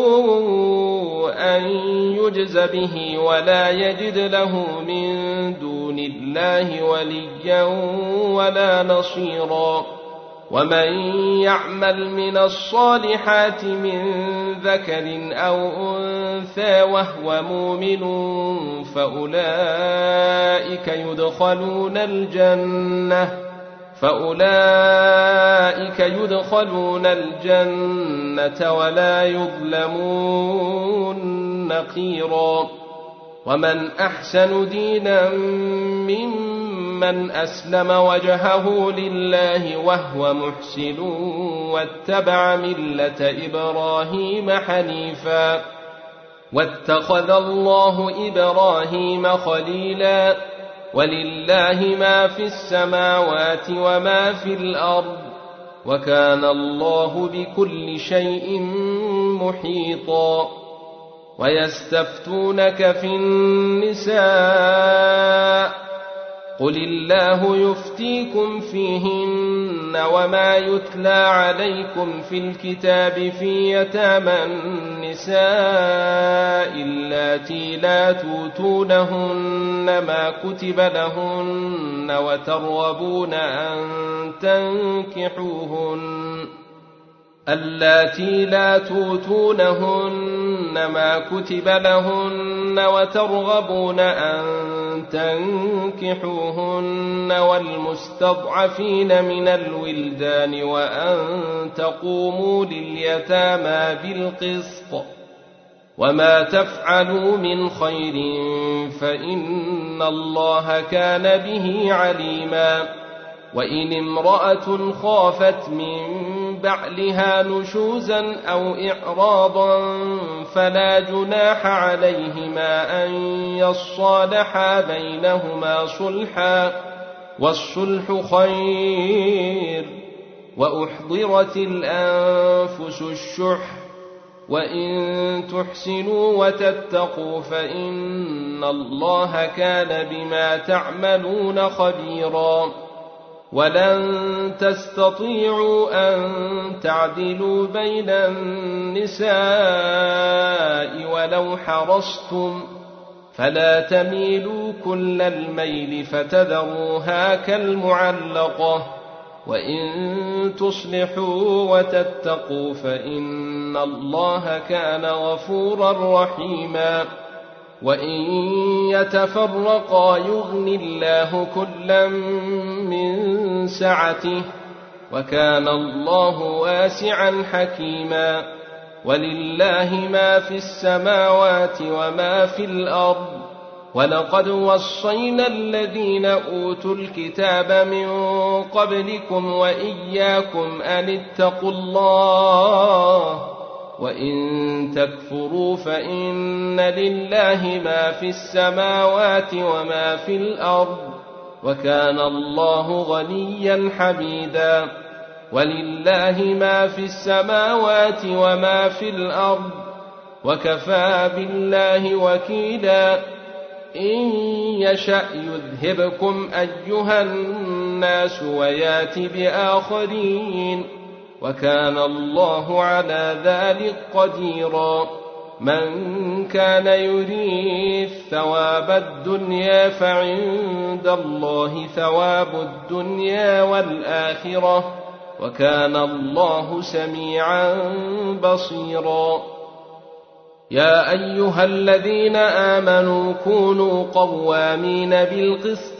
سوءا يجز به ولا يجد له من دون الله وليا ولا نصيرا ومن يعمل من الصالحات من ذكر أو أنثى وهو مؤمن فأولئك يدخلون الجنة ولا يظلمون نقيرا ومن أحسن دينا ممن أسلم وجهه لله وهو محسن واتبع ملة إبراهيم حنيفا واتخذ الله إبراهيم خليلا ولله ما في السماوات وما في الأرض وكان الله بكل شيء محيطا ويستفتونك في النساء قل الله يفتيكم فيهن وما يتلى عليكم في الكتاب في يتامى النساء اللاتي لا توتونهن ما كتب لهن وترغبون أن تنكحوهن اللاتي لا توتونهن ما كتب لهن وترغبون أن تنكحوهن والمستضعفين من الولدان وأن تقوموا لليتامى بالقسط وما تفعلوا من خير فإن إن الله كان به عليما. وإن امرأة خافت من بعلها نشوزا أو إعراضا فلا جناح عليهما أن يصالحا بينهما صلحا، والصلح خير. وأحضرت الأنفس الشح، وإن تحسنوا وتتقوا فإن الله كان بما تعملون خبيرا. ولن تستطيعوا أن تعدلوا بين النساء ولو حرصتم، فلا تميلوا كل الميل فتذروها كالمعلقة. وإن تصلحوا وتتقوا فإن الله كان غفورا رحيما. وإن يتفرقا يغن الله كلا من سعته، وكان الله واسعا حكيما. ولله ما في السماوات وما في الأرض. ولقد وصينا الذين أوتوا الكتاب من قبلكم وإياكم أن اتقوا الله، وإن تكفروا فإن لله ما في السماوات وما في الأرض، وكان الله غنيا حميدا. ولله ما في السماوات وما في الأرض، وكفى بالله وكيلا. إن يشأ يذهبكم أيها الناس ويات بآخرين، وكان الله على ذلك قديرا. من كان يريد ثواب الدنيا فعند الله ثواب الدنيا والآخرة، وكان الله سميعا بصيرا. يا أيها الذين آمنوا كونوا قوامين بالقسط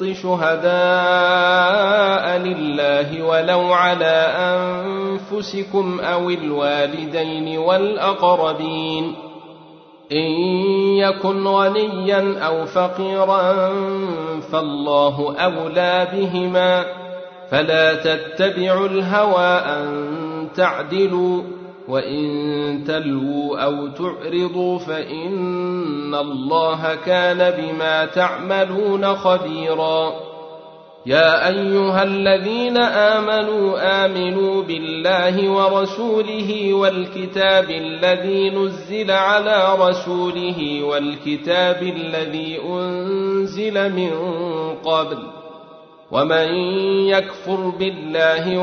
شهداء لله ولو على أنفسكم أو الوالدين والأقربين، إن يكن غنيا أو فقيرا فالله أولى بهما، فلا تتبعوا الهوى أن تعدلوا، وإن تلووا أو تعرضوا فإن الله كان بما تعملون خبيرا. يا أيها الذين آمنوا بالله ورسوله والكتاب الذي نزل على رسوله والكتاب الذي أنزل من قبل، ومن يكفر بالله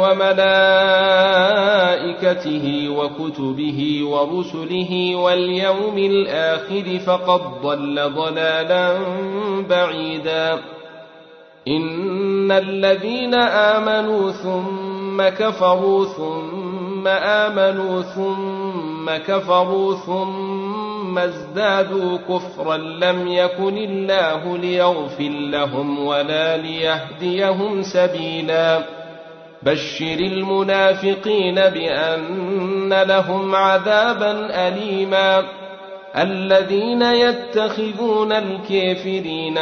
وملائكته وكتبه ورسله واليوم الآخر فقد ضل ضلالا بعيدا. إن الذين آمنوا ثم كفروا ثم آمنوا ثم كفروا ثم ازدادوا كفرا لم يكن الله ليغفر لهم ولا ليهديهم سبيلا. بشر المنافقين بأن لهم عذابا أليما. الذين يتخذون الكافرين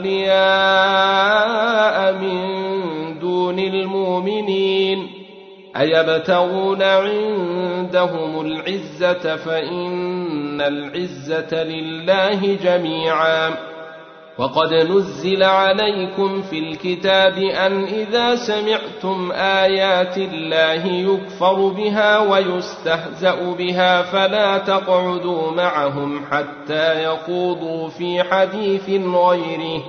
أولياء من دون المؤمنين أيبتغون عندهم العزة فإن العزة لله جميعا. وقد نزل عليكم في الكتاب أن إذا سمعتم آيات الله يكفر بها ويستهزأ بها فلا تقعدوا معهم حتى يخوضوا في حديث غيره،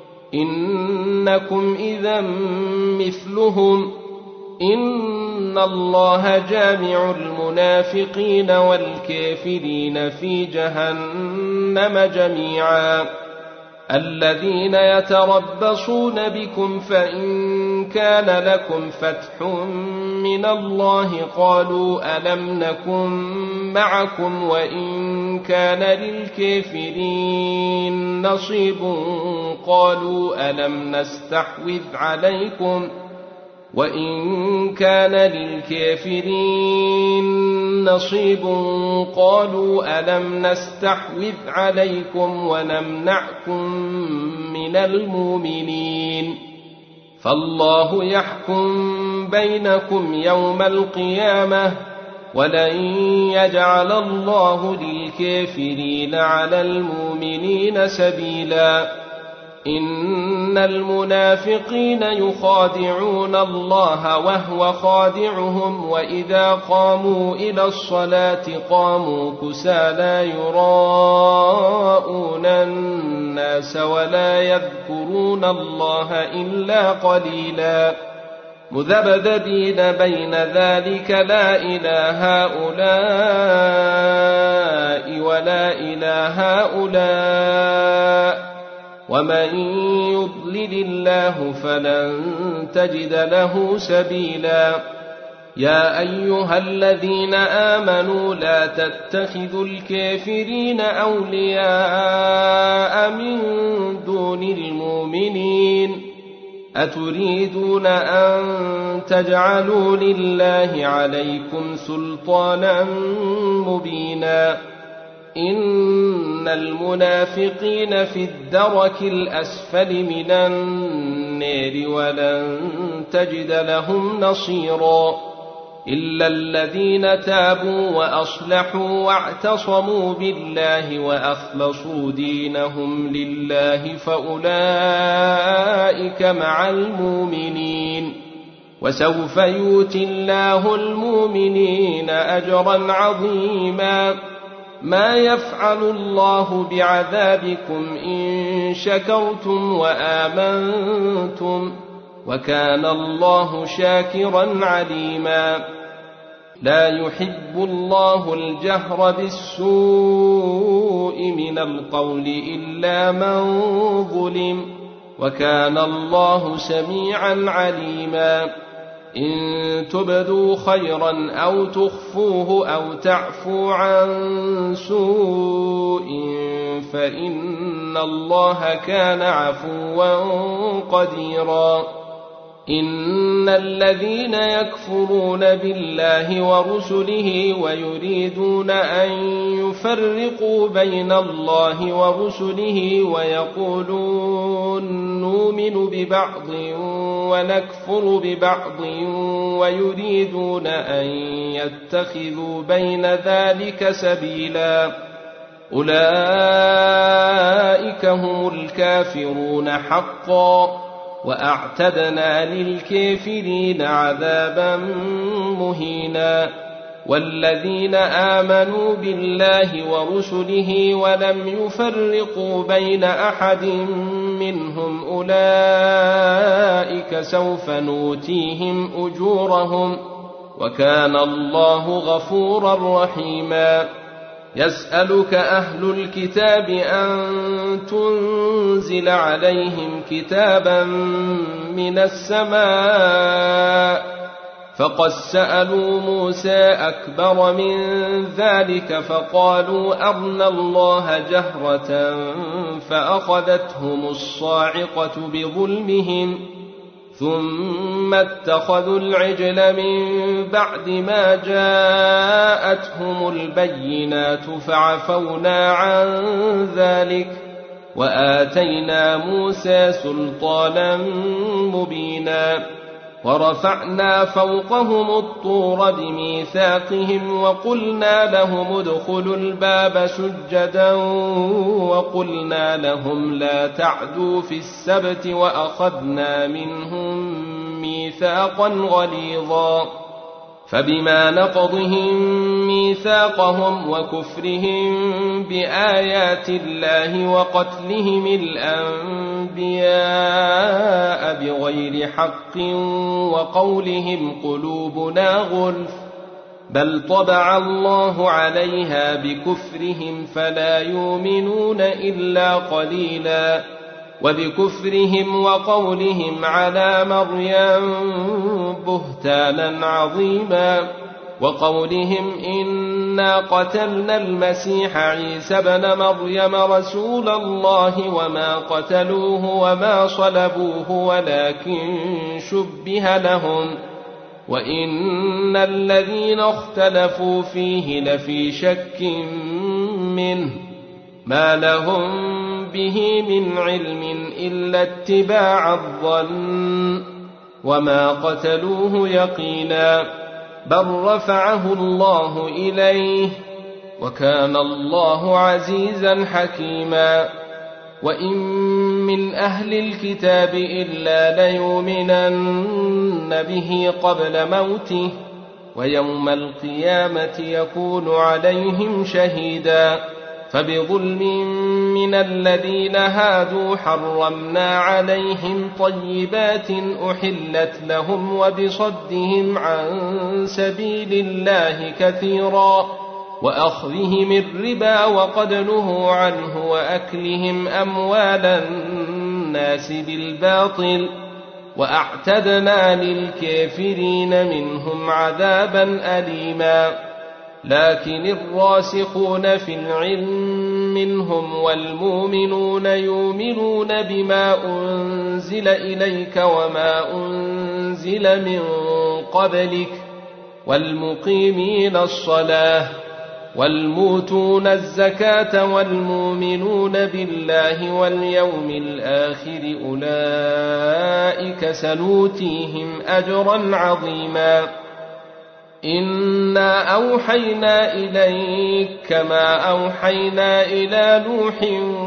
إنكم إذا مثلهم، إن الله جامع المنافقين والكافرين في جهنم جميعا. الذين يتربصون بكم فإن كان لكم فتح من الله قالوا ألم نكن معكم وإن كان للكافرين نصيب قالوا ألم نستحوذ عليكم وإن كان للكافرين نصيب قالوا ألم نستحوذ عليكم ونمنعكم من المؤمنين فالله يحكم بينكم يوم القيامة ولن يجعل الله للكافرين على المؤمنين سبيلا إن المنافقين يخادعون الله وهو خادعهم وإذا قاموا إلى الصلاة قاموا كسالى يراءون الناس ولا يذكرون الله إلا قليلا مذبذبين بين ذلك لا إلى هؤلاء ولا إلى هؤلاء ومن يضلل الله فلن تجد له سبيلا يا أيها الذين آمنوا لا تتخذوا الكافرين أولياء من دون المؤمنين أتريدون أن تجعلوا لله عليكم سلطانا مبينا إن المنافقين في الدرك الأسفل من النار ولن تجد لهم نصيرا إلا الذين تابوا وأصلحوا واعتصموا بالله وأخلصوا دينهم لله فأولئك مع المؤمنين وسوف يؤتي الله المؤمنين أجرا عظيما ما يفعل الله بعذابكم إن شكرتم وآمنتم وكان الله شاكرا عليما لا يحب الله الجهر بالسوء من القول إلا من ظلم وكان الله سميعا عليما إن تبدوا خيرا أو تخفوه أو تعفو عن سوء فإن الله كان عفوا قديرا إن الذين يكفرون بالله ورسله ويريدون أن يفرقوا بين الله ورسله ويقولون نؤمن ببعض ونكفر ببعض ويريدون أن يتخذوا بين ذلك سبيلا أولئك هم الكافرون حقا وأعتدنا للكافرين عذابا مهينا والذين آمنوا بالله ورسله ولم يفرقوا بين أحد منهم أولئك سوف نؤتيهم أجورهم وكان الله غفورا رحيما يسألك أهل الكتاب أن تنزل عليهم كتابا من السماء فقد سألوا موسى أكبر من ذلك فقالوا أرنا الله جهرة فأخذتهم الصاعقة بظلمهم ثم اتخذوا العجل من بعد ما جاءتهم البينات فعفونا عن ذلك وآتينا موسى سلطانا مبينا ورفعنا فوقهم الطور بميثاقهم وقلنا لهم ادخلوا الباب سجدا وقلنا لهم لا تعدوا في السبت وأخذنا منهم ميثاقا غليظا فبما نقضهم ميثاقهم وكفرهم بآيات الله وقتلهم الأنبياء بغير حق وقولهم قلوبنا غلف بل طبع الله عليها بكفرهم فلا يؤمنون إلا قليلا وبكفرهم وقولهم على مريم بهتانا عظيما وقولهم إنا قتلنا المسيح عيسى بن مريم رسول الله وما قتلوه وما صلبوه ولكن شبه لهم وإن الذين اختلفوا فيه لفي شك منه ما لهم به من علم إلا اتباع الظن وما قتلوه يقينا بل رفعه الله إليه وكان الله عزيزا حكيما وإن من أهل الكتاب إلا ليؤمنن به قبل موته ويوم القيامة يكون عليهم شهيدا فبظلم من الذين هادوا حرمنا عليهم طيبات أحلت لهم وبصدهم عن سبيل الله كثيرا وأخذهم الربا وقد نهوا عنه وأكلهم أموال الناس بالباطل وأعتدنا للكافرين منهم عذابا أليما لكن الراسخون في العلم منهم والمؤمنون يؤمنون بما أنزل إليك وما أنزل من قبلك والمقيمين الصلاة والموتون الزكاة والمؤمنون بالله واليوم الآخر أولئك سنؤتيهم أجرا عظيما إنا أوحينا إليك كما أوحينا إلى نوح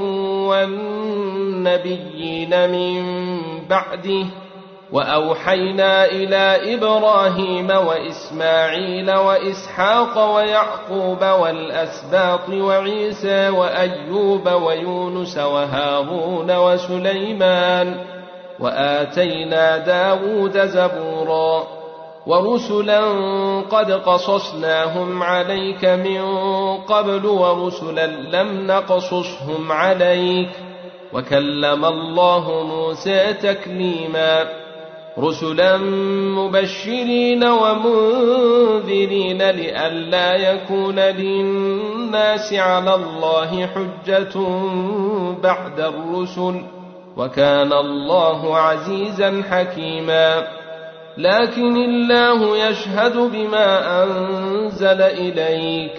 والنبيين من بعده وأوحينا إلى إبراهيم وإسماعيل وإسحاق ويعقوب والأسباط وعيسى وأيوب ويونس وهارون وسليمان وآتينا داود زبورا ورسلا قد قصصناهم عليك من قبل ورسلا لم نقصصهم عليك وكلم الله موسى تكليما رسلا مبشرين ومنذرين لئلا يكون للناس على الله حجة بعد الرسل وكان الله عزيزا حكيما لكن الله يشهد بما أنزل إليك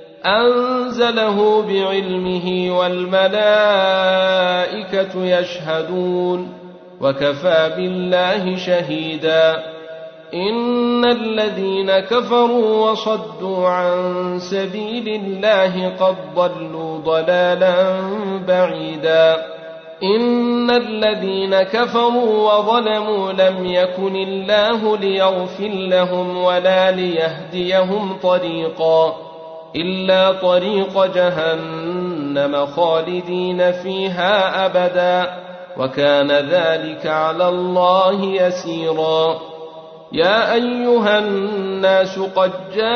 أنزله بعلمه والملائكة يشهدون وكفى بالله شهيدا إن الذين كفروا وصدوا عن سبيل الله قد ضلوا ضلالا بعيدا إن الذين كفروا وظلموا لم يكن الله ليغفر لهم ولا ليهديهم طريقا إلا طريق جهنم خالدين فيها أبدا وكان ذلك على الله يسيرا يا أيها الناس قد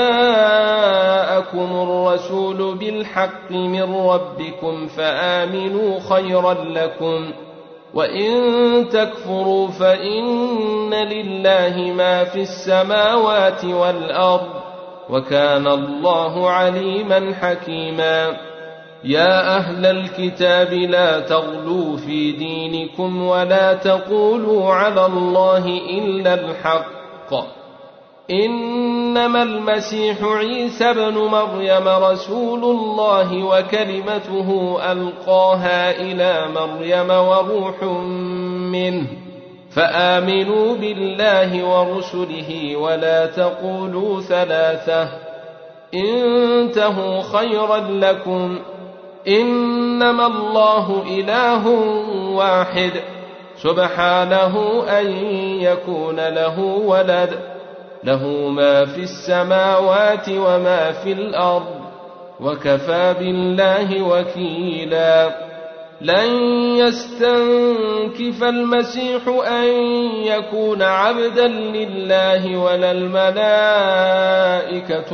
جاءكم الرسول بالحق من ربكم فآمنوا خيرا لكم وإن تكفروا فإن لله ما في السماوات والأرض وكان الله عليما حكيما يا أهل الكتاب لا تغلوا في دينكم ولا تقولوا على الله إلا الحق إنما المسيح عيسى بن مريم رسول الله وكلمته ألقاها إلى مريم وروح منه فآمنوا بالله ورسله ولا تقولوا ثلاثة انتهوا خيرا لكم إنما الله إله واحد سبحانه أن يكون له ولد له ما في السماوات وما في الأرض وكفى بالله وكيلا لن يستنكف المسيح أن يكون عبدا لله ولا الملائكة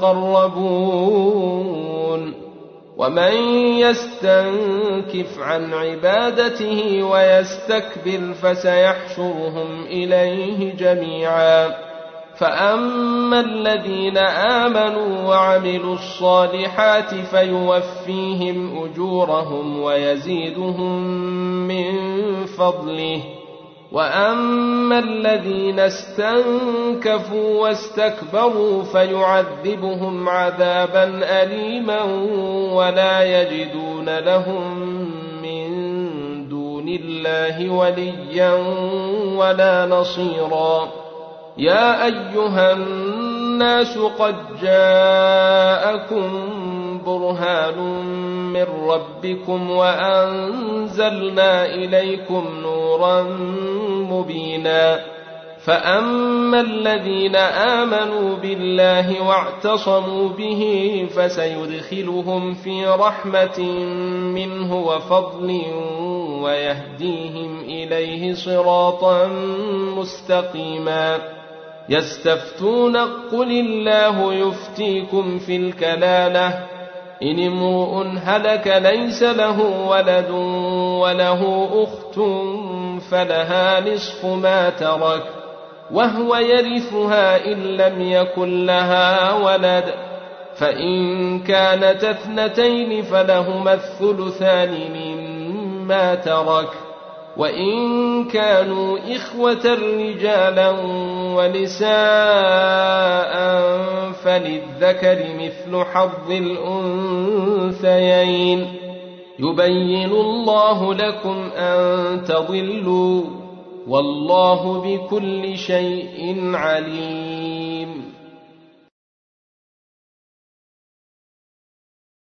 المقربون ومن يستنكف عن عبادته ويستكبر فسيحشرهم إليه جميعا فأما الذين آمنوا وعملوا الصالحات فيوفيهم أجورهم ويزيدهم من فضله، وأما الذين استنكفوا واستكبروا فيعذبهم عذابا أليما ولا يجدون لهم من دون الله وليا ولا نصيرا. يا أيها الناس قد جاءكم برهان من ربكم وأنزلنا إليكم نورا مبينا. فأما الذين آمنوا بالله واعتصموا به فسيدخلهم في رحمة منه وفضل ويهديهم إليه صراطا مستقيما. يستفتون قل الله يفتيكم في الكلالة إن امرؤ هلك ليس له ولد وله أخت فلها نصف ما ترك وهو يرثها إن لم يكن لها ولد، فإن كانت اثنتين فلهما الثلثان مما ترك، وإن كانوا إخوة رجالا ونساء فللذكر مثل حظ الأنثيين. يبين الله لكم أن تضلوا والله بكل شيء عليم.